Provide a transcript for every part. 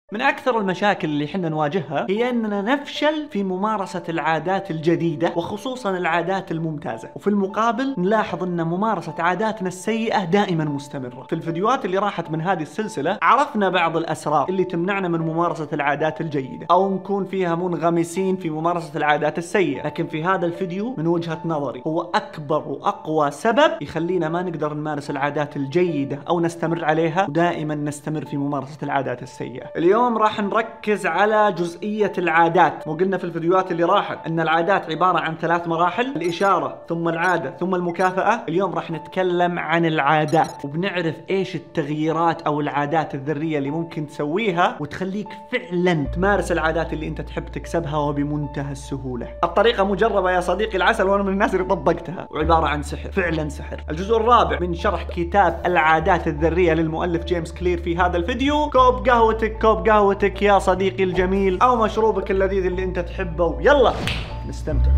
من أكثر المشاكل اللي حنا نواجهها هي أننا نفشل في ممارسة العادات الجديدة وخصوصا العادات الممتازة، وفي المقابل نلاحظ أن ممارسة عاداتنا السيئة دائما مستمرة. في الفيديوهات اللي راحت من هذه السلسلة عرفنا بعض الأسرار اللي تمنعنا من ممارسة العادات الجيدة أو نكون فيها منغمسين في ممارسة العادات السيئة، لكن في هذا الفيديو من وجهة نظري هو أكبر وأقوى سبب يخلينا ما نقدر نمارس العادات الجيدة أو نستمر عليها ودائما نستمر في ممارسة العادات السيئة. اليوم راح نركز على جزئية العادات. وقلنا في الفيديوهات اللي راحت أن العادات عبارة عن 3 مراحل: الإشارة ثم العادة ثم المكافأة. اليوم راح نتكلم عن العادات وبنعرف إيش التغييرات أو العادات الذرية اللي ممكن تسويها وتخليك فعلا تمارس العادات اللي أنت تحب تكسبها وبمنتهى السهولة. الطريقة مجربة يا صديقي العسل، وأنا من الناس اللي طبقتها، وعبارة عن سحر، فعلا سحر. الجزء الرابع من شرح كتاب العادات الذرية للمؤلف جيمس كلير في هذا الفيديو. كوب قهوتك يا صديقي الجميل أو مشروبك اللذيذ اللي أنت تحبه، يلا نستمتع.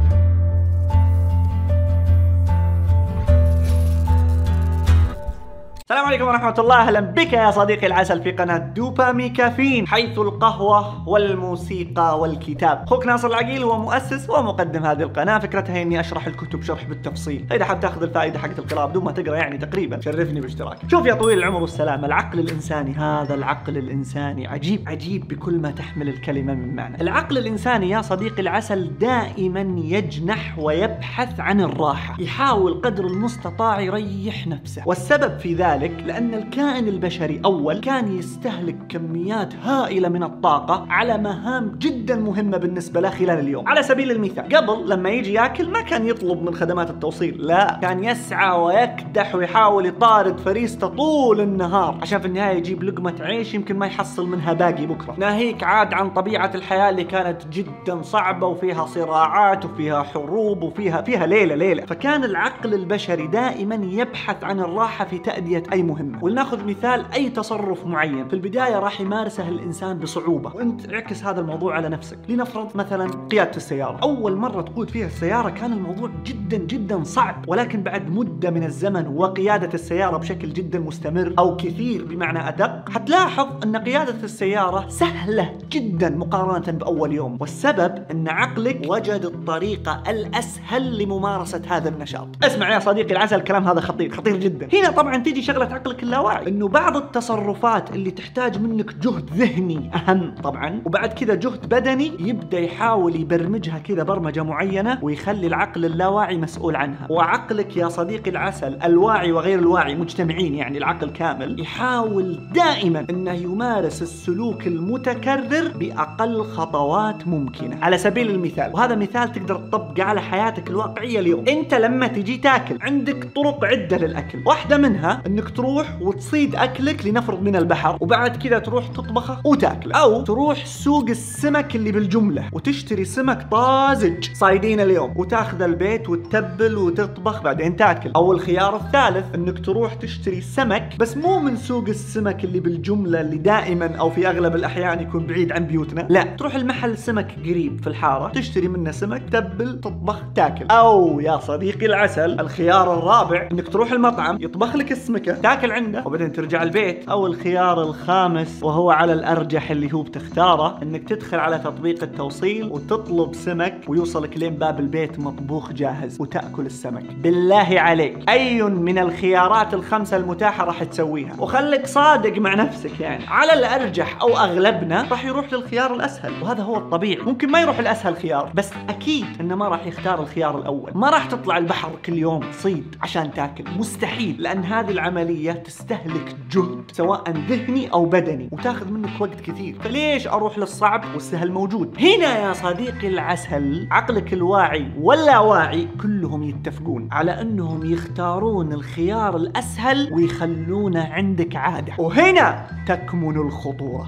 السلام عليكم ورحمة الله، أهلا بك يا صديقي العسل في قناة دوبامي كافين، حيث القهوة والموسيقى والكتاب. أخوك ناصر العقيل هو مؤسس ومقدم هذه القناة. فكرتها هي إني أشرح الكتب شرح بالتفصيل، إذا حاب تاخذ الفائدة حقت القراءة بدون ما تقرأ يعني تقريبا، شرفني باشتراك. شوف يا طويل العمر والسلامة، العقل الإنساني، هذا العقل الإنساني عجيب بكل ما تحمل الكلمة من معنى. العقل الإنساني يا صديقي العسل دائما يجنح ويبحث عن الراحة، يحاول قدر المستطاع يريح نفسه. والسبب في ذلك لأن الكائن البشري أول كان يستهلك كميات هائلة من الطاقة على مهام جدا مهمة بالنسبة له خلال اليوم. على سبيل المثال، قبل لما يجي ياكل ما كان يطلب من خدمات التوصيل، لا، كان يسعى ويكدح ويحاول يطارد فريسته طول النهار عشان في النهاية يجيب لقمة عيش يمكن ما يحصل منها باقي بكرة. ناهيك عاد عن طبيعة الحياة اللي كانت جدا صعبة وفيها صراعات وفيها حروب وفيها ليلة. فكان العقل البشري دائما يبحث عن الراحة في تأدية أي مهمة. ولناخذ مثال أي تصرف معين في البداية راح يمارسه الإنسان بصعوبة، وأنت اعكس هذا الموضوع على نفسك. لنفرض مثلا قيادة السيارة، أول مرة تقود فيها السيارة كان الموضوع جدا صعب، ولكن بعد مدة من الزمن وقيادة السيارة بشكل جدا مستمر أو كثير بمعنى أدق، حتلاحظ أن قيادة السيارة سهلة جدا مقارنة بأول يوم. والسبب أن عقلك وجد الطريقة الأسهل لممارسة هذا النشاط. اسمع يا صديقي العسل، الكلام هذا خطير جدا. هنا طبعا تيجي شغلة عقلك اللاواعي، انه بعض التصرفات اللي تحتاج منك جهد ذهني اهم طبعا، وبعد كذا جهد بدني، يبدا يحاول يبرمجها كذا برمجه معينه ويخلي العقل اللاواعي مسؤول عنها. وعقلك يا صديقي العسل الواعي وغير الواعي مجتمعين، يعني العقل كامل، يحاول دائما انه يمارس السلوك المتكرر باقل خطوات ممكنه. على سبيل المثال، وهذا مثال تقدر تطبقه على حياتك الواقعيه اليوم، انت لما تجي تاكل عندك طرق عده للاكل، واحده منها انك تروح وتصيد اكلك لنفرض من البحر وبعد كذا تروح تطبخه وتاكله، او تروح سوق السمك اللي بالجمله وتشتري سمك طازج صايدين اليوم وتاخذ البيت وتتبل وتطبخ بعدين تاكل. او الخيار الثالث انك تروح تشتري سمك بس مو من سوق السمك اللي بالجمله اللي دائما او في اغلب الاحيان يكون بعيد عن بيوتنا، لا، تروح المحل سمك قريب في الحاره تشتري منه سمك، تتبل، تطبخ، تاكل. او يا صديقي العسل الخيار الرابع انك تروح المطعم يطبخ لك السمكه تاكل عنده وبعدين ترجع البيت. او الخيار الخامس وهو على الارجح اللي هو بتختاره، انك تدخل على تطبيق التوصيل وتطلب سمك ويوصلك لين باب البيت مطبوخ جاهز وتاكل السمك. بالله عليك اي من الخيارات الخمسه المتاحه راح تسويها؟ وخليك صادق مع نفسك، يعني على الارجح او اغلبنا راح يروح للخيار الاسهل، وهذا هو الطبيعي. ممكن ما يروح الاسهل خيار، بس اكيد انه ما راح يختار الخيار الاول. ما راح تطلع البحر كل يوم تصيد عشان تاكل، مستحيل، لان هذه العمليه تستهلك جهد سواء ذهني او بدني وتاخذ منك وقت كثير. فليش اروح للصعب والسهل موجود؟ هنا يا صديقي العسل عقلك الواعي واللاواعي كلهم يتفقون على انهم يختارون الخيار الاسهل ويخلونه عندك عاده. وهنا تكمن الخطوره.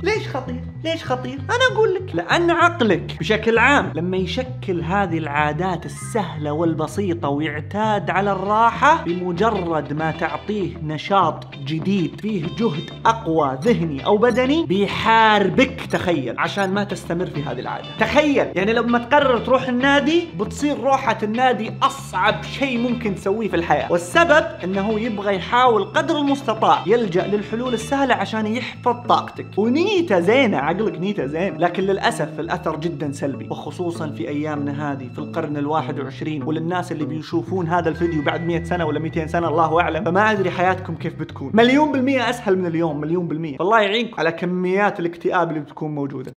ليش خطير؟ انا اقول لك، لان عقلك بشكل عام لما يشكل هذه العادات السهله والبسيطه ويعتاد على الراحه، بمجرد ما تعطيه نشاط جديد فيه جهد اقوى ذهني او بدني بيحاربك، تخيل، عشان ما تستمر في هذه العادة. تخيل يعني لما تقرر تروح النادي بتصير روحة النادي اصعب شيء ممكن تسويه في الحياة، والسبب انه يبغى يحاول قدر المستطاع يلجأ للحلول السهلة عشان يحفظ طاقتك. ونيته زينة، عقلك نيته زين، لكن للأسف الأثر جدا سلبي، وخصوصا في أيامنا هذه في القرن ال21، وللناس اللي بيشوفون هذا الفيديو بعد 100 سنة ولا 200 سنة الله أعلم، فما أدري حياتكم كيف بتكون. مليون بالمية أسهل من اليوم، مليون بالمية. فالله يعينكم على كميات الاكتئاب اللي بتكون موجودة.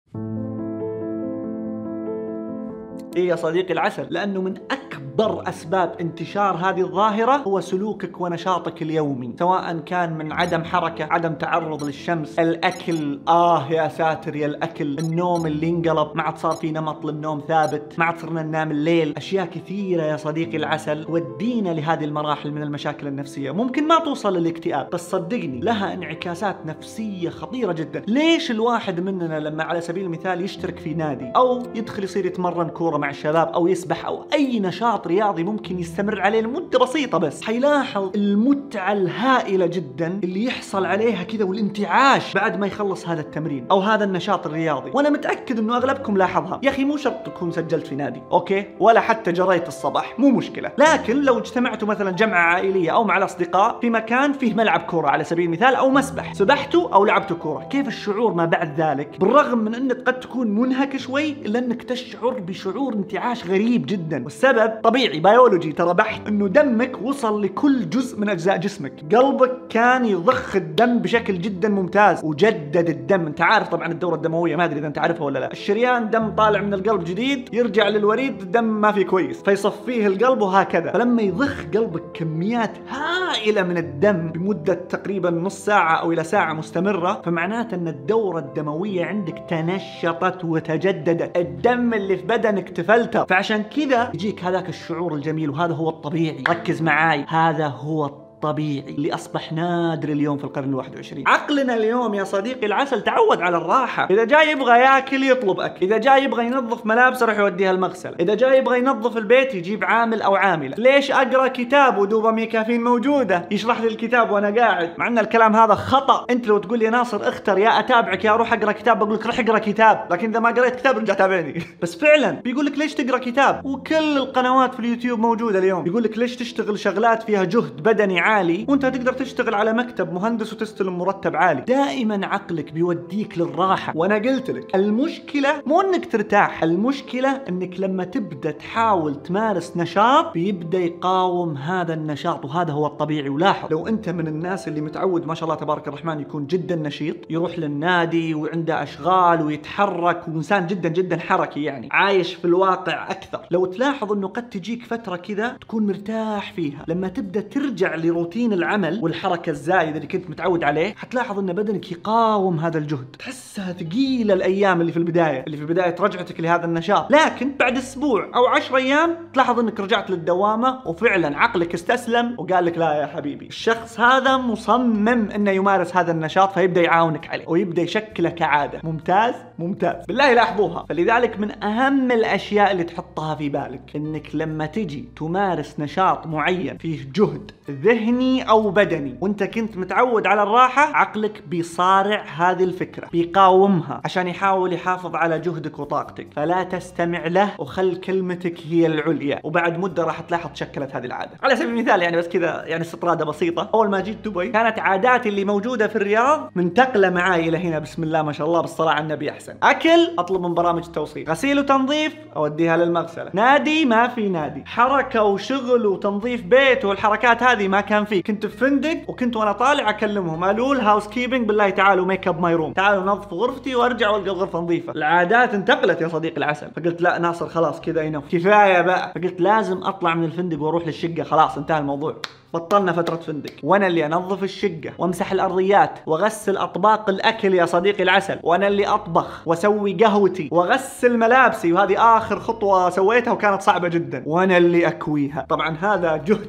إيه يا صديقي العسل، لأنه من أكبر أسباب انتشار هذه الظاهرة هو سلوكك ونشاطك اليومي، سواء كان من عدم حركة، عدم تعرض للشمس، الأكل، يا ساتر يا الأكل، النوم اللي انقلب، ما عاد صار في نمط للنوم ثابت، ما عاد صرنا ننام الليل، أشياء كثيرة يا صديقي العسل ودينا لهذه المراحل من المشاكل النفسية. ممكن ما توصل للاكتئاب، بس صدقني لها انعكاسات نفسية خطيرة جدا. ليش الواحد مننا لما على سبيل المثال يشترك في نادي أو يدخل يصير يتمرن كورة مع الشباب أو يسبح أو أي نشاط رياضي ممكن يستمر عليه لمدة بسيطة، بس حيلاحظ المتعة الهائلة جدا اللي يحصل عليها كذا والانتعاش بعد ما يخلص هذا التمرين أو هذا النشاط الرياضي. وأنا متأكد إنه أغلبكم لاحظها. يا أخي مو شرط تكون سجلت في نادي، أوكي، ولا حتى جريت الصباح، مو مشكلة، لكن لو اجتمعتوا مثلا جمعة عائلية أو مع الأصدقاء في مكان فيه ملعب كورة على سبيل المثال أو مسبح، سبحتوا أو لعبتوا كورة، كيف الشعور ما بعد ذلك؟ بالرغم من أنك قد تكون منهك شوي إلا أنك تشعر بشعور انتعاش غريب جدا، والسبب طبيعي بيولوجي ترى بحت، انه دمك وصل لكل جزء من اجزاء جسمك. قلبك كان يضخ الدم بشكل جدا ممتاز وجدد الدم. انت عارف طبعا الدورة الدموية، ما ادري اذا انت عارفها ولا لا، الشريان دم طالع من القلب جديد يرجع للوريد الدم ما في كويس فيصفيه القلب وهكذا. فلما يضخ قلبك كميات هائلة من الدم بمدة تقريبا نص ساعة او الى ساعة مستمرة، فمعناته ان الدورة الدموية عندك تنشطت وتجددت، الدم اللي في بدنك تفلتر، فعشان كذا يجيك هذاك الشعور الجميل. وهذا هو الطبيعي، ركز معاي، هذا هو الطبيعي اللي أصبح نادر اليوم في القرن ال21. عقلنا اليوم يا صديقي العسل تعود على الراحة، إذا جاي يبغى ياكل يطلب أكل، إذا جاي يبغى ينظف ملابسه يروح يوديها المغسلة، إذا جاي يبغى ينظف البيت يجيب عامل أو عاملة. ليش أقرأ كتاب ودوبامين كافيين موجودة يشرح لي الكتاب وأنا قاعد؟ مع أن الكلام هذا خطأ. أنت لو تقول لي ناصر اختر يا أتابعك يا أروح أقرأ كتاب، بقول لك روح اقرأ كتاب، لكن إذا ما قرأت كتاب رجع تابعني. بس فعلا بيقول لك ليش تقرأ كتاب، وكل القنوات في اليوتيوب موجودة اليوم بيقول لك ليش تشتغل شغلات فيها جهد بدني عالي وأنت تقدر تشتغل على مكتب مهندس وتستلم مرتب عالي. دائما عقلك بيوديك للراحة. وانا قلت لك المشكلة مو انك ترتاح، المشكلة انك لما تبدأ تحاول تمارس نشاط بيبدأ يقاوم هذا النشاط، وهذا هو الطبيعي. ولاحظ لو انت من الناس اللي متعود ما شاء الله تبارك الرحمن يكون جدا نشيط، يروح للنادي وعنده اشغال ويتحرك وانسان جدا جدا حركي، يعني عايش في الواقع اكثر، لو تلاحظ انه قد تجيك فترة كذا تكون مرتاح فيها، لما تبدأ ترجع لروتين العمل والحركة الزايدة اللي كنت متعود عليه حتلاحظ ان بدنك يقاوم هذا الجهد، تحسها ثقيلة الايام اللي في البداية، اللي في بداية رجعتك لهذا النشاط، لكن بعد اسبوع او 10 ايام تلاحظ انك رجعت للدوامة وفعلا عقلك استسلم وقال لك لا يا حبيبي، الشخص هذا مصمم انه يمارس هذا النشاط، فيبدأ يعاونك عليه ويبدأ يشكله كعادة. ممتاز ممتاز، بالله لاحظوها. فلذلك من اهم الاشياء اللي تحطها في بالك انك لما تجي تمارس نشاط معين فيه جهد ذهني او بدني وانت كنت متعود على الراحة، عقلك بيصارع هذه الفكرة، بيقاومها عشان يحاول يحافظ على جهدك وطاقتك، فلا تستمع له وخل كلمتك هي العليا، وبعد مدة راح تلاحظ تشكلت هذه العادة. على سبيل المثال يعني بس كذا يعني استطرادة بسيطة، اول ما جيت دبي كانت عاداتي اللي موجودة في الرياض منتقلة معاي الى هنا، بسم الله ما شاء الله بالصلاة على النبي احسن. اكل اطلب من برامج التوصيل، غسيل وتنظيف اوديها للمغسلة، نادي ما في نادي، حركة وشغل وتنظيف بيت والحركات هذه ما كان فيه. كنت في فندق وكنت وانا طالع اكلمهم قالوا الهاوس كيبنج بالله تعالوا ميك اب ماي روم، تعالوا نظفوا غرفتي وارجع والقى الغرفه نظيفه. العادات انتقلت يا صديقي العسل. فقلت لا ناصر خلاص كذا ينف كفايه بقى، فقلت لازم اطلع من الفندق واروح للشقه، خلاص انتهى الموضوع. بطلنا فترة فندق، وانا اللي انظف الشقة وامسح الارضيات واغسل اطباق الاكل يا صديقي العسل، وانا اللي اطبخ واسوي قهوتي واغسل ملابسي، وهذه اخر خطوة سويتها وكانت صعبة جدا، وانا اللي اكويها. طبعا هذا جهد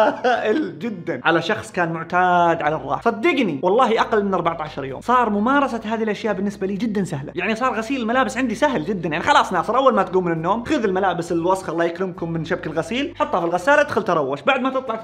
هائل جدا على شخص كان معتاد على الراحة. صدقني والله اقل من 14 يوم صار ممارسة هذه الاشياء بالنسبة لي جدا سهلة، يعني صار غسيل الملابس عندي سهل جدا. يعني خلاص ناصر اول ما تقوم من النوم خذ الملابس الوسخة الله يكرمكم من شبك الغسيل، حطها في الغسالة، ادخل تروش، بعد ما تطلع تتروش على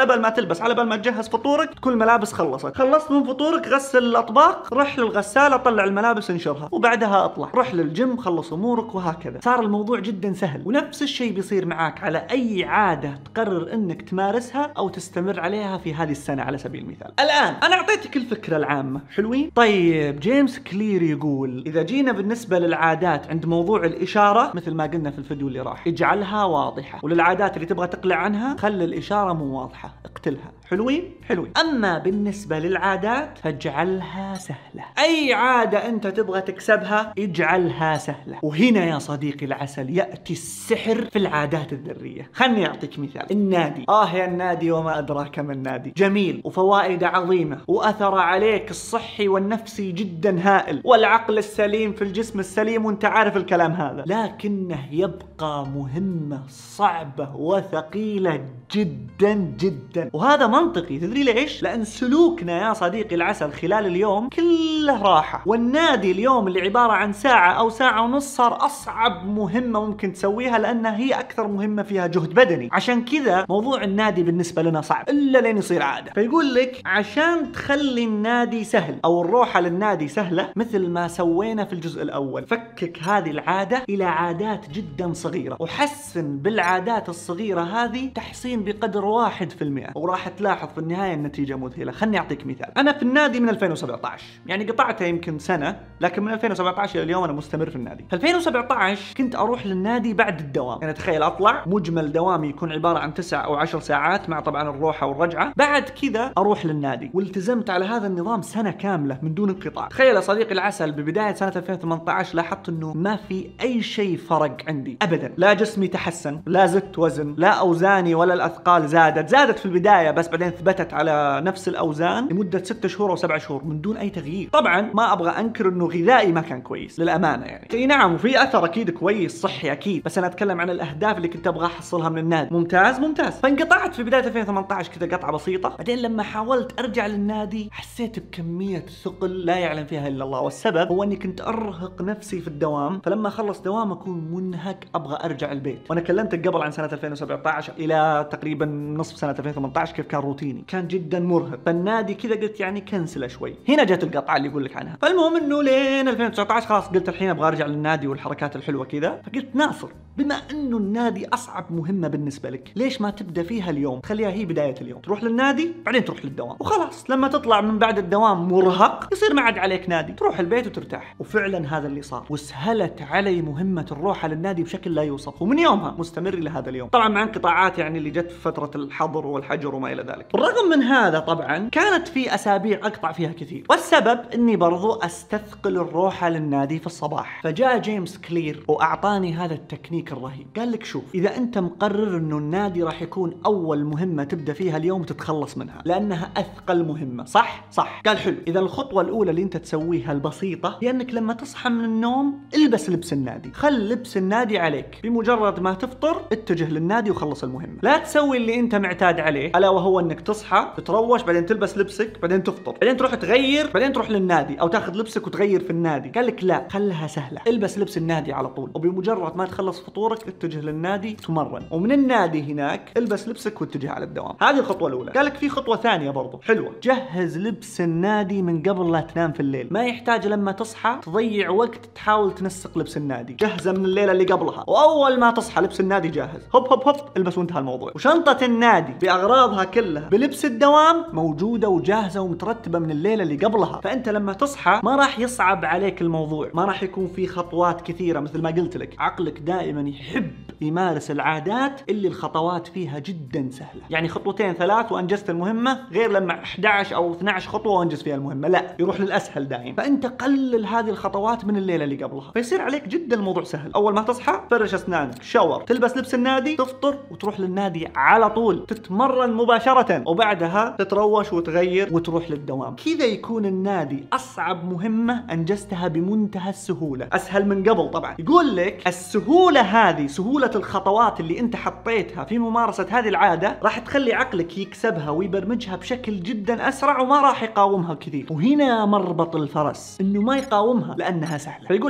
على بال ما تلبس، على بال ما تجهز فطورك تكون الملابس خلصت من فطورك، غسل الاطباق، رح للغسالة طلع الملابس انشرها، وبعدها اطلع روح للجيم، خلص امورك، وهكذا. صار الموضوع جدا سهل. ونفس الشيء بيصير معاك على اي عادة تقرر انك تمارسها او تستمر عليها في هذه السنة على سبيل المثال. الان انا اعطيتك الفكرة العامة، حلوين؟ طيب جيمس كلير يقول اذا جينا بالنسبة للعادات عند موضوع الاشارة، مثل ما قلنا في الفيديو اللي راح، اجعلها واضحة، وللعادات اللي تبغى تقلع عنها خلي الاشارة مو واضحة، اقتلها. حلوين؟ اما بالنسبة للعادات فاجعلها سهلة. اي عادة انت تبغى تكسبها اجعلها سهلة. وهنا يا صديقي العسل يأتي السحر في العادات الذرية. خلني اعطيك مثال. النادي، يا النادي وما ادراك ما النادي، جميل وفوائده عظيمة واثر عليك الصحي والنفسي جدا هائل، والعقل السليم في الجسم السليم، وانت عارف الكلام هذا، لكنه يبقى مهمة صعبة وثقيلة جدا جدا. وهذا منطقي، تدري ليش؟ لأن سلوكنا يا صديقي العسل خلال اليوم كله راحة، والنادي اليوم اللي عبارة عن ساعة أو ساعة ونص صار أصعب مهمة ممكن تسويها، لأنها هي أكثر مهمة فيها جهد بدني. عشان كذا موضوع النادي بالنسبة لنا صعب إلا لين يصير عادة. فيقول لك عشان تخلي النادي سهل أو الروحة للنادي سهلة، مثل ما سوينا في الجزء الأول، فكك هذه العادة إلى عادات جدا صغيرة، وحسن بالعادات الصغيرة هذه تحسين بقدر 1%، وراح تلاحظ في النهاية النتيجة مذهلة. خلني أعطيك مثال. أنا في النادي من 2017، يعني قطعتها يمكن سنة، لكن من 2017 إلى اليوم أنا مستمر في النادي. في 2017 كنت أروح للنادي بعد الدوام، يعني تخيل أطلع مجمل دوامي يكون عبارة عن 9 أو 10 ساعات مع طبعا الروحة والرجعة، بعد كذا أروح للنادي، والتزمت على هذا النظام سنة كاملة من دون انقطاع. تخيل يا صديقي العسل ببداية سنة 2018 لاحظت إنه ما في أي شيء فرق عندي أبدا، لا جسمي تحسن، لا زدت وزن، لا أوزاني ولا الأثقال زادت في البداية، بس بعدين ثبتت على نفس الأوزان لمدة 6 شهور أو 7 شهور من دون أي تغيير. طبعا ما أبغى أنكر إنه غذائي ما كان كويس للأمانة، يعني اي نعم وفي أثر أكيد كويس صحي أكيد، بس أنا أتكلم عن الأهداف اللي كنت أبغى أحصلها من النادي. ممتاز. فانقطعت في بداية 2018 كذا قطعة بسيطة، بعدين لما حاولت أرجع للنادي حسيت بكمية ثقل لا يعلم فيها إلا الله، والسبب هو أني كنت أرهق نفسي في الدوام، فلما أخلص دوام أكون منهك أبغى أرجع البيت. وأنا كلمتك قبل عن سنة 2017 إلى تقريبا نصف سنة 2018 كيف كان روتيني، كان جدا مرهق. فالنادي كذا قلت يعني كنسله شوي. هنا جت القطعة اللي يقول لك عنها. فالمهم إنه لين 2019 خلاص قلت الحين أبغى أرجع للنادي والحركات الحلوة كذا. فقلت ناصر، بما إنه النادي أصعب مهمة بالنسبة لك، ليش ما تبدأ فيها اليوم؟ تخليها هي بداية اليوم، تروح للنادي بعدين تروح للدوام، وخلاص لما تطلع من بعد الدوام مرهق يصير ما عاد عليك نادي، تروح البيت وترتاح. وفعلا هذا اللي صار، وسهلت علي مهمة الروحة للنادي بشكل لا يوصف، ومن يومها مستمر إلى هذا اليوم، طبعا مع انقطاعات يعني اللي جت في فترة الحظر والحجر وما إلى ذلك. بالرغم من هذا طبعا كانت في أسابيع أقطع فيها كثير، والسبب إني برضو أستثقل الروحة للنادي في الصباح. فجاء جيمس كلير وأعطاني هذا التكنيك الرهيب، قال لك شوف، إذا أنت مقرر إنه النادي راح يكون أول مهمة تبدأ فيها اليوم تتخلص منها لأنها أثقل مهمة، صح؟ قال حلو، إذا الخطوة الأولى اللي أنت تسويها البسيطة هي أنك لما تصحى من النوم البس لبس النادي، خل لبس النادي عليك، بمجرد ما تفطر اتجه للنادي وخلص المهمة. لا تسوي اللي أنت معتاد عليه، ألا وهو أنك تصحى تتروش بعدين تلبس لبسك بعدين تفطر بعدين تروح تغير بعدين تروح للنادي أو تاخذ لبسك وتغير في النادي. قال لك لا، خلها سهلة، البس لبس النادي على طول، وبمجرد ما تخلص فطورك اتجه للنادي تمرن، ومن النادي هناك البس لبسك واتجه على الدوام. هذه الخطوة الأولى. قال لك في خطوة ثانية برضو حلوة، جهز لبس النادي من قبل لا تنام في الليل، ما يحتاج لما تصحى تضيع وقت تحاول تنسق لبس النادي، جهزه من الليلة اللي قبلها، وأول ما تصحى لبس النادي جاهز، هوب هوب هوب البس وانتهى الموضوع. وشنطة النادي بأغراضها كلها بلبس الدوام موجودة وجاهزة ومترتبة من الليلة اللي قبلها، فأنت لما تصحى ما راح يصعب عليك الموضوع، ما راح يكون في خطوات كثيرة. مثل ما قلت لك عقلك دائما يحب يمارس العادات اللي الخطوات فيها جدا سهلة، يعني خطوتين 3 وأنجزت المهمة، غير لما 11 أو 12 خطوة وأنجز فيها المهمة، لا يروح للأسهل دائما. فأنت قلل هذه الخطوات من الليلة اللي قبلها، فيصير عليك جدا الموضوع سهل. أول ما تصحى فرش أسنانك، شاور، تلبس لبس النادي، تفطر وتروح للنادي على طول، تتمرن مباشرة، وبعدها تتروش وتغير وتروح للدوام. كذا يكون النادي أصعب مهمة أنجزتها بمنتهى السهولة، أسهل من قبل طبعا. يقول لك السهولة هذه، سهولة الخطوات اللي أنت حطيتها في ممارسة هذه العادة راح تخلي عقلك يكسبها ويبرمجها بشكل جدا أسرع وما راح يقاومها كثير. وهنا مربط الفرس، إنه ما يقاومها لأنها سهلة. فيقول حتى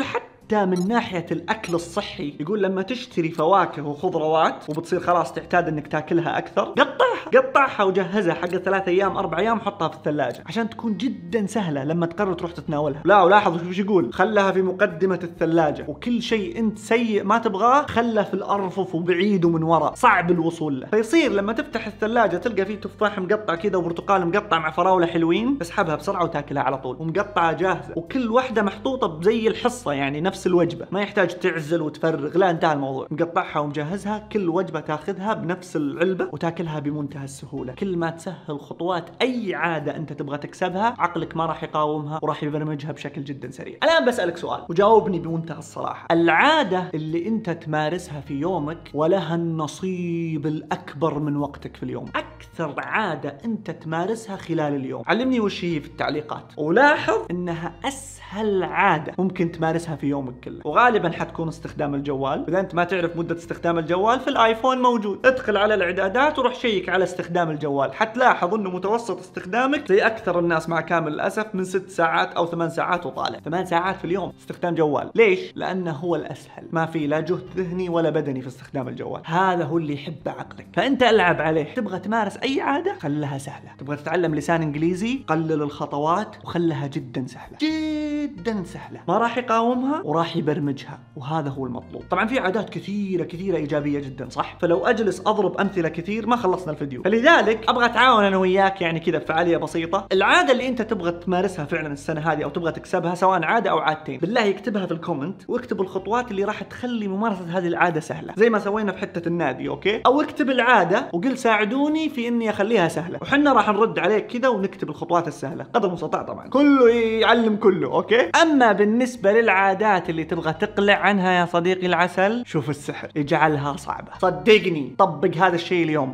حتى من ناحية الأكل الصحي. يقول لما تشتري فواكه وخضروات وبتصير خلاص تعتاد انك تاكلها أكثر، قطعها وجهزها حق 3 أيام 4 أيام، حطها في الثلاجة عشان تكون جدا سهلة لما تقرر تروح تتناولها. لا ولاحظ وش يقول، خلها في مقدمة الثلاجة، وكل شيء انت سيء ما تبغاه خله في الأرفف وبعيد ومن وراء صعب الوصول له. فيصير لما تفتح الثلاجة تلقى فيه تفاح مقطع كذا وبرتقال مقطع مع فراولة حلوين، تسحبها بسرعة وتاكلها على طول، ومقطعة جاهزة، وكل واحدة محطوطة بزي الحصة، يعني نفس الوجبة، ما يحتاج تعزل وتفرغ، لا انتهى الموضوع، مقطعها ومجهزها، كل وجبة تاخذها بنفس العلبة وتاكلها بمنتهى السهولة. كل ما تسهل خطوات أي عادة أنت تبغى تكسبها، عقلك ما راح يقاومها وراح يبرمجها بشكل جدا سريع. الآن بسألك سؤال وجاوبني بمنتهى الصراحة، العادة اللي أنت تمارسها في يومك ولها النصيب الأكبر من وقتك في اليوم، أكثر عادة أنت تمارسها خلال اليوم، علمني وش هي في التعليقات. ولاحظ أنها أسهل عادة ممكن تمارسها في يومك كله، وغالبا حتكون استخدام الجوال. إذا أنت ما تعرف مدة استخدام الجوال، في الآيفون موجود، ادخل على الإعدادات وروح شيك على استخدام الجوال، حتلاحظ انه متوسط استخدامك زي اكثر الناس مع كامل الاسف من 6 ساعات او 8 ساعات وطالع. 8 ساعات في اليوم استخدام جوال، ليش؟ لانه هو الاسهل، ما في لا جهد ذهني ولا بدني في استخدام الجوال، هذا هو اللي يحبه عقلك، فانت العب عليه. تبغى تمارس اي عاده خلها سهله، تبغى تتعلم لسان انجليزي قلل الخطوات وخلها جدا سهله، جدا سهله، ما راح يقاومها وراح يبرمجها، وهذا هو المطلوب. طبعا في عادات كثيره ايجابيه جدا صح، فلو اجلس اضرب امثله كثير ما خلصنا الفيديو، فلذلك ابغى اتعاون انا وياك يعني كذا بفعاليه بسيطه. العاده اللي انت تبغى تمارسها فعلا السنه هذه او تبغى تكسبها، سواء عاده او عادتين، بالله اكتبها في الكومنت، واكتب الخطوات اللي راح تخلي ممارسه هذه العاده سهله، زي ما سوينا في حته النادي، اوكي؟ او اكتب العاده وقل ساعدوني في اني اخليها سهله، وحنا راح نرد عليك كذا ونكتب الخطوات السهله قدر المستطاع، طبعا كله يعلم كله، اوكي؟ اما بالنسبه للعادات اللي تبغى تقلع عنها يا صديقي العسل، شوف السحر يجعلها صعبه، صدقني طبق هذا الشيء اليوم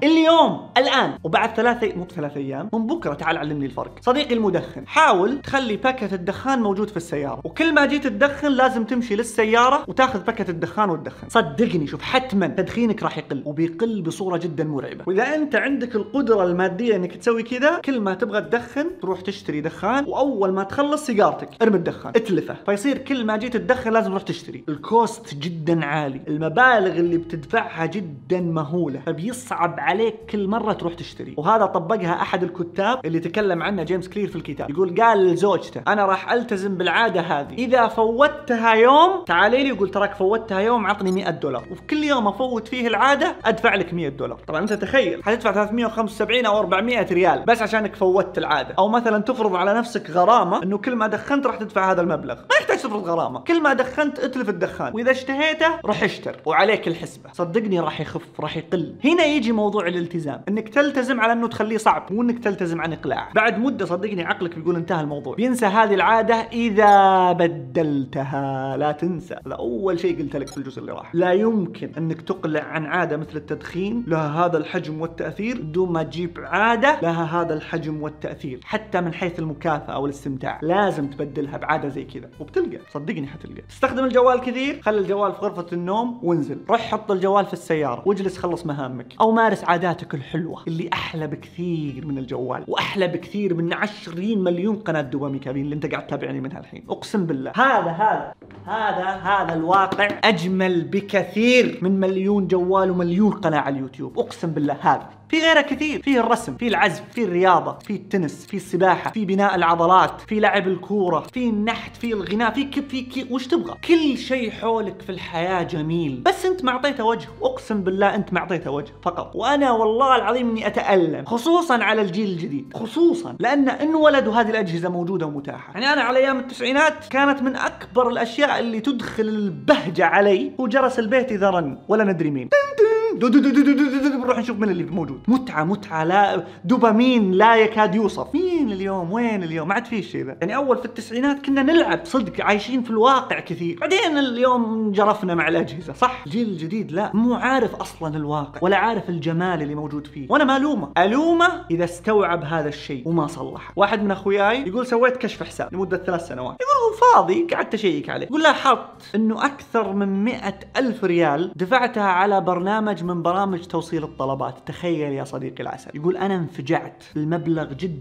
الان، وبعد 3 أيام من بكره تعال علمني الفرق. صديقي المدخن، حاول تخلي باكت الدخان موجود في السياره، وكل ما جيت تدخن لازم تمشي للسياره وتاخذ باكت الدخان وتدخن. صدقني شوف، حتما تدخينك راح يقل، وبيقل بصوره جدا مرعبه. واذا انت عندك القدره الماديه انك تسوي كذا، كل ما تبغى تدخن تروح تشتري دخان، واول ما تخلص سيجارتك ارمي الدخان اتلفه، فيصير كل ما جيت تدخن لازم تروح تشتري. الكوست جدا عالي، المبالغ اللي بتدفعها جدا مهوله، فبيصعب عليك كل مره تروح تشتري. وهذا طبقها احد الكتاب اللي تكلم عنه جيمس كلير في الكتاب، يقول قال لزوجته انا راح التزم بالعاده هذه، اذا فوتها يوم تعالي لي يقول تراك فوتها يوم عطني $100، وفي كل يوم افوت فيه العاده ادفع لك $100. طبعا انت تخيل حتدفع 375 او 400 ريال بس عشانك فوتت العاده. او مثلا تفرض على نفسك غرامه انه كل ما دخنت راح تدفع هذا المبلغ، ما يحتاج تفرض غرامه، كل ما دخنت اتلف الدخان، واذا اشتهيته روح اشتر وعليك الحسبه. صدقني راح يخف، راح يقل. هنا يجي موضوع الالتزام، انك تلتزم على انه تخليه صعب، مو انك تلتزم عن اقلاع. بعد مده صدقني عقلك بيقول انتهى الموضوع، بينسى هذه العاده اذا بدلتها. لا تنسى، هذا اول شيء قلت لك في الجزء اللي راح، لا يمكن انك تقلع عن عاده مثل التدخين لها هذا الحجم والتاثير بدون ما تجيب عاده لها هذا الحجم والتاثير، حتى من حيث المكافاه والاستمتاع لازم تبدلها بعاده زي كذا، وبتلقى صدقني حتلقى. تستخدم الجوال كثير، خلي الجوال في غرفه النوم وانزل، روح حط الجوال في السياره واجلس خلص مهامك، او مارس عاداتك الحلوه اللي احلى بكثير من الجوال، واحلى بكثير من 20 مليون قناه دوبامي كافين اللي انت قاعد تتابعني منها الحين. اقسم بالله هذا الواقع اجمل بكثير من مليون جوال ومليون قناه على اليوتيوب، اقسم بالله. هذا في غيره كثير، في الرسم، في العزف، في الرياضه، في التنس، في السباحه، في بناء العضلات، في لعب الكوره، في النحت، في الغناء، في وش تبغى، كل شيء حولك في الحياه جميل، بس انت ما اعطيته وجه. اقسم بالله انت ما اعطيته وجه فقط. وانا والله العظيم اني اتالم خصوصا على الجيل الجديد، خصوصا لان انولدوا هذه الاجهزه موجوده ومتاحه. يعني انا على ايام التسعينات كانت من اكبر الاشياء اللي تدخل البهجه علي هو جرس البيت اذا رن ولا ندري مين، نروح نشوف من اللي موجود. متعة لا دوبامين لا يكاد يوصف. مين اليوم؟ وين اليوم؟ ما عاد في شيء ذا. يعني اول في التسعينات كنا نلعب صدق، عايشين في الواقع كثير، بعدين اليوم جرفنا مع الاجهزه صح. الجيل الجديد لا، مو عارف اصلا الواقع ولا عارف الجمال اللي موجود فيه، وانا الومه اذا استوعب هذا الشيء وما صلح. واحد من اخوياي يقول سويت كشف حساب لمده 3 سنوات، يقول هو فاضي قعدت اشيك عليه، يقول لاحظت انه اكثر من 100,000 ريال دفعتها على برنامج من برامج توصيل الطلبات. تخيل يا صديقي العسل. يقول انا انفجعت، المبلغ جدا مرعب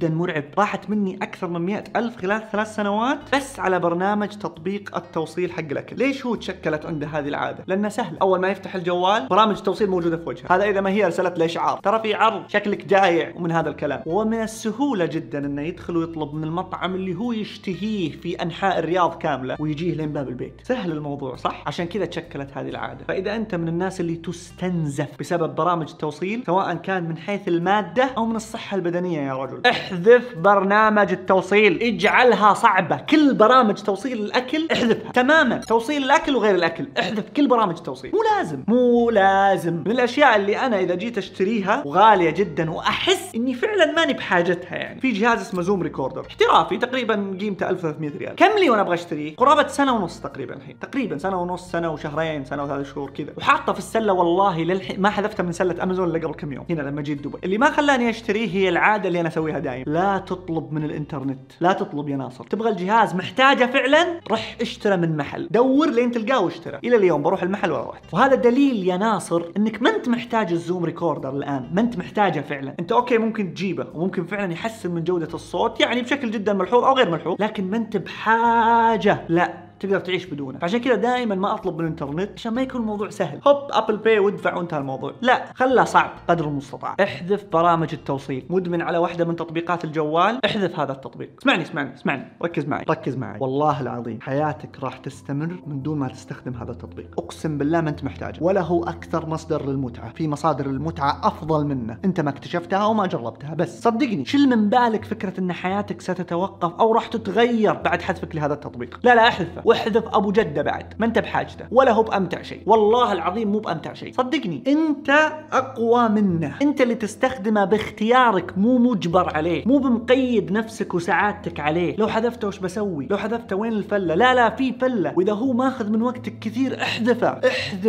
راحت مني اكثر من 100,000 خلال 3 سنوات بس على برنامج تطبيق التوصيل حق الاكل. ليش هو تشكلت عنده هذه العاده؟ لانه سهل، اول ما يفتح الجوال برامج التوصيل موجوده في وجهه، هذا اذا ما هي ارسلت له اشعار ترى في عرض شكلك جايع ومن هذا الكلام. ومن السهوله جدا انه يدخل ويطلب من المطعم اللي هو يشتهيه في انحاء الرياض كامله ويجيه لين باب البيت. سهل الموضوع صح؟ عشان كذا تشكلت هذه العاده. فاذا انت من الناس اللي تستنزف بسبب برامج التوصيل سواء كان من حيث الماده او من الصحه البدنيه يا رجل، احذف برنامج التوصيل، اجعلها صعبه. كل برامج توصيل الاكل احذفها تماما، توصيل الاكل وغير الاكل احذف كل برامج التوصيل. مو لازم. من الاشياء اللي انا اذا جيت اشتريها وغاليه جدا واحس اني فعلا ماني بحاجتها، يعني في جهاز اسمه زوم ريكوردر احترافي تقريبا قيمته 1300 ريال. كم لي وانا ابغى اشتريه؟ قرابه سنه ونص تقريبا الحين، تقريبا سنه ونص، سنه وشهرين، سنه وثلاث شهور كذا، وحاطه في السله والله للحين ما حذفتها من سله امازون الا قبل كم يوم هنا لما جيت دبي. اللي ما خلاني اشتريه هي العاده اللي انا اسويها دايم، لا تطلب من الانترنت، لا تطلب يا ناصر. تبغى الجهاز محتاجه فعلا رح اشترى من محل، دور لين تلقاه واشترى. الى اليوم بروح المحل ولا رحت. وهذا دليل يا ناصر انك ما انت محتاج الزوم ريكوردر الان، ما انت محتاجه فعلا. انت اوكي ممكن تجيبه وممكن فعلا يحسن من جوده الصوت يعني بشكل جدا ملحوظ او غير ملحوظ، لكن ما انت بحاجه، لا تقدر تعيش بدونه. عشان كذا دائما ما اطلب من الانترنت عشان ما يكون الموضوع سهل، هوب ابل باي وادفع وانتهى الموضوع. لا، خله صعب قدر المستطاع. احذف برامج التوصيل. مدمن على واحده من تطبيقات الجوال، احذف هذا التطبيق. اسمعني ركز معي والله العظيم حياتك راح تستمر من دون ما تستخدم هذا التطبيق. اقسم بالله ما انت محتاجه، ولا هو اكثر مصدر للمتعه. في مصادر المتعه افضل منه انت ما اكتشفتها او ما جربتها. بس صدقني شيل من بالك فكره ان حياتك ستتوقف او راح تتغير بعد حذفك لهذا التطبيق. لا احذفه، واحذف ابو جده بعد، ما انت بحاجته ولا هو بامتع شيء. والله العظيم مو بامتع شيء، صدقني انت اقوى منه. انت اللي تستخدمه باختيارك، مو مجبر عليه، مو بمقيد نفسك وسعادتك عليه. لو حذفته وش بسوي؟ لو حذفته وين الفله؟ لا في فله، واذا هو ماخذ من وقتك كثير احذفه.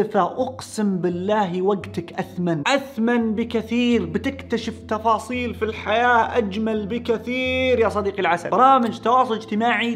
اقسم بالله وقتك اثمن بكثير. بتكتشف تفاصيل في الحياه اجمل بكثير يا صديقي العسل. برامج تواصل اجتماعي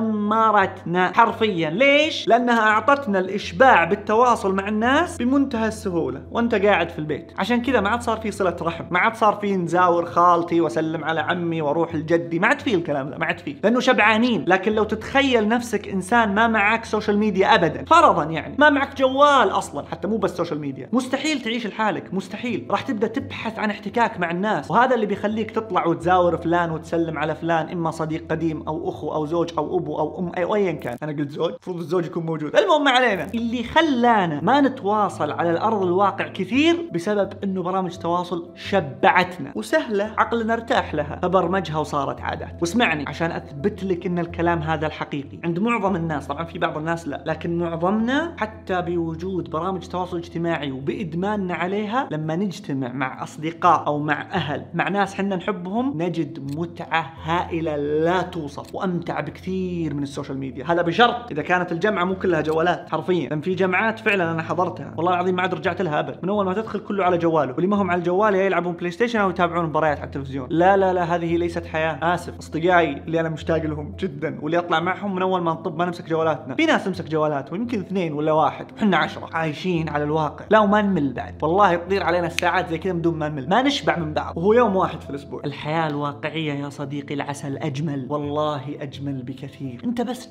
دمرتنا حرفيا. ليش؟ لانها اعطتنا الاشباع بالتواصل مع الناس بمنتهى السهوله وانت قاعد في البيت. عشان كذا ما عاد صار في صله رحم، ما عاد صار في نزاور خالتي واسلم على عمي واروح لجدي، ما عاد في الكلام ده، ما عاد في، لانه شبعانين. لكن لو تتخيل نفسك انسان ما معك سوشيال ميديا ابدا، فرضا يعني ما معك جوال اصلا، حتى مو بس سوشيال ميديا، مستحيل تعيش لحالك، مستحيل. راح تبدا تبحث عن احتكاك مع الناس، وهذا اللي بيخليك تطلع وتزاور فلان وتسلم على فلان، اما صديق قديم او اخو او زوج او ابو او ام او ايا كان. انا قلت زوج، المفروض الزوج يكون موجود. المهم ما علينا. اللي خلانا ما نتواصل على الارض الواقع كثير بسبب انه برامج تواصل شبعتنا وسهله، عقلنا ارتاح لها فبرمجها وصارت عادات. واسمعني عشان اثبت لك ان الكلام هذا الحقيقي عند معظم الناس، طبعا في بعض الناس لا، لكن معظمنا حتى بوجود برامج تواصل اجتماعي وبادماننا عليها، لما نجتمع مع اصدقاء او مع اهل، مع ناس حنا نحبهم، نجد متعه هائله لا توصف وامتع بكثير من السوشيال ميديا. هذا بشرط اذا كانت الجمعه مو كلها جوالات حرفيا. لان في جمعات فعلا انا حضرتها والله العظيم ما عاد رجعت لها ابد، من اول ما تدخل كله على جواله، واللي ما هم على الجوال يا يلعبون بلاي ستيشن او يتابعون مباريات على التلفزيون. لا هذه ليست حياه. اسف، اصدقائي اللي انا مشتاق لهم جدا واللي اطلع معهم من اول ما نطب ما نمسك جوالاتنا. في ناس تمسك جوالاتهم يمكن 2 ولا 1 وحنا 10 عايشين على الواقع. لا وما نمل بعد، والله تطير علينا الساعات زي كذا بدون ما نمل، ما نشبع من بعض، وهو يوم واحد في الاسبوع. الحياه الواقعيه يا صديقي العسل اجمل، والله اجمل بكثير. انت بس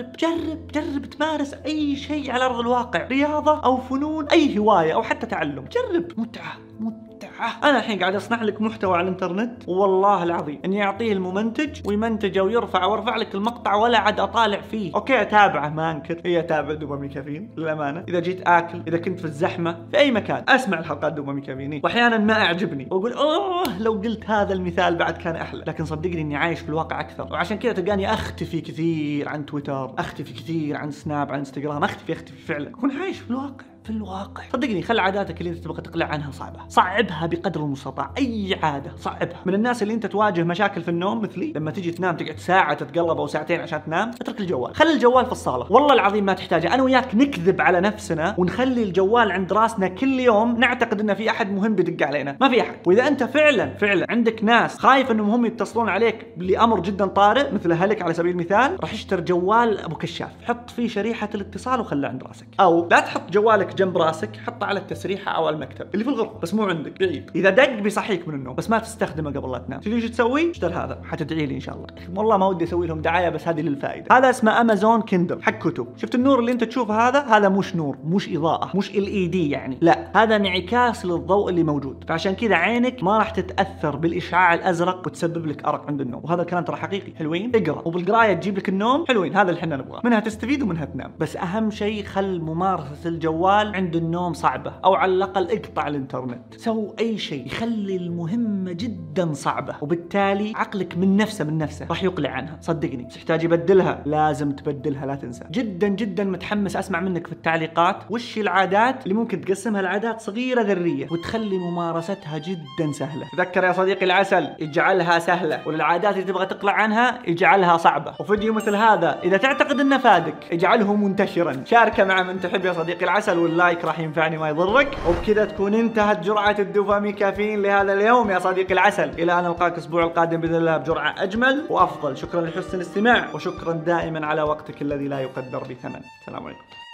جرب تمارس اي شيء على ارض الواقع، رياضه او فنون، اي هوايه او حتى تعلم، جرب. متعه. انا الحين قاعد اصنع لك محتوى على الانترنت، والله العظيم اني اعطيه الممنتج ويمنتجه وارفع لك المقطع ولا عاد اطالع فيه. اوكي اتابعه ما انكر، هي اتابع دوبامين كافيين للامانه. اذا جيت اكل، اذا كنت في الزحمه، في اي مكان اسمع الحلقات دوبامين كافيين، واحيانا ما اعجبني واقول لو قلت هذا المثال بعد كان احلى، لكن صدقني اني عايش في الواقع اكثر. وعشان كذا تلقاني اختفي كثير عن تويتر، اختفي كثير عن سناب، عن انستغرام، اختفي فعلا، اكون عايش في الواقع. صدقني خل عاداتك اللي انت تبغى تقلع عنها صعبها بقدر المستطاع. اي عاده صعبها. من الناس اللي انت تواجه مشاكل في النوم مثلي، لما تيجي تنام تقعد ساعه تتقلب او ساعتين عشان تنام، اترك الجوال، خلي الجوال في الصاله، والله العظيم ما تحتاجه. انا وياك نكذب على نفسنا ونخلي الجوال عند راسنا كل يوم، نعتقد ان في احد مهم بيدق علينا، ما في احد. واذا انت فعلا عندك ناس خايف انهم هم يتصلون عليك لامر جدا طارئ مثل اهلك على سبيل المثال، راح اشتر جوال ابو كشاف، حط فيه شريحه الاتصال وخله عند راسك. او لا تحط جوالك جنب راسك، حطه على التسريحه او على المكتب اللي في الغرفه، بس مو عندك، بعيد. اذا دق بيصحيك من النوم، بس ما تستخدمه قبل لا تنام. تدري ايش تسوي؟ اشتر هذا، حتدعي لي ان شاء الله. والله ما ودي اسوي لهم دعايه، بس هذه للفائده. هذا اسمه امازون كيندل، حق كتب. شفت النور اللي انت تشوفه هذا مش نور، مش اضاءه، مش LED يعني، لا، هذا انعكاس للضوء اللي موجود، فعشان كذا عينك ما راح تتاثر بالاشعاع الازرق وتسبب لك ارق عند النوم. وهذا الكلام ترى حقيقي. حلوين؟ اقرا، وبالقرايه تجيب لك النوم. حلوين، هذا اللي احنا نبغاه، منها تستفيد ومنها تنام. بس اهم شيء خل ممارسه الجوال عند النوم صعبه، او على الاقل اقطع الانترنت. سو اي شيء يخلي المهمه جدا صعبه، وبالتالي عقلك من نفسه راح يقلع عنها. صدقني، تحتاج يبدلها، لازم تبدلها، لا تنسى. جدا جدا متحمس اسمع منك في التعليقات وش العادات اللي ممكن تقسمها لعادات صغيره ذريه وتخلي ممارستها جدا سهله. تذكر يا صديقي العسل، اجعلها سهله، وللعادات اللي تبغى تقلع عنها اجعلها صعبه. وفيديو مثل هذا اذا تعتقد انه فادك اجعله منتشرا، شاركه مع من تحب يا صديقي العسل، واللايك راح ينفعني ما يضرك. وبكذا تكون انتهت جرعه الدوبامين كافيين لهذا اليوم يا صديقي العسل. الى ان نلقاك الاسبوع القادم باذن الله بجرعه اجمل وافضل. شكرا لحسن الاستماع، وشكرا دائما على وقتك الذي لا يقدر بثمن. السلام عليكم.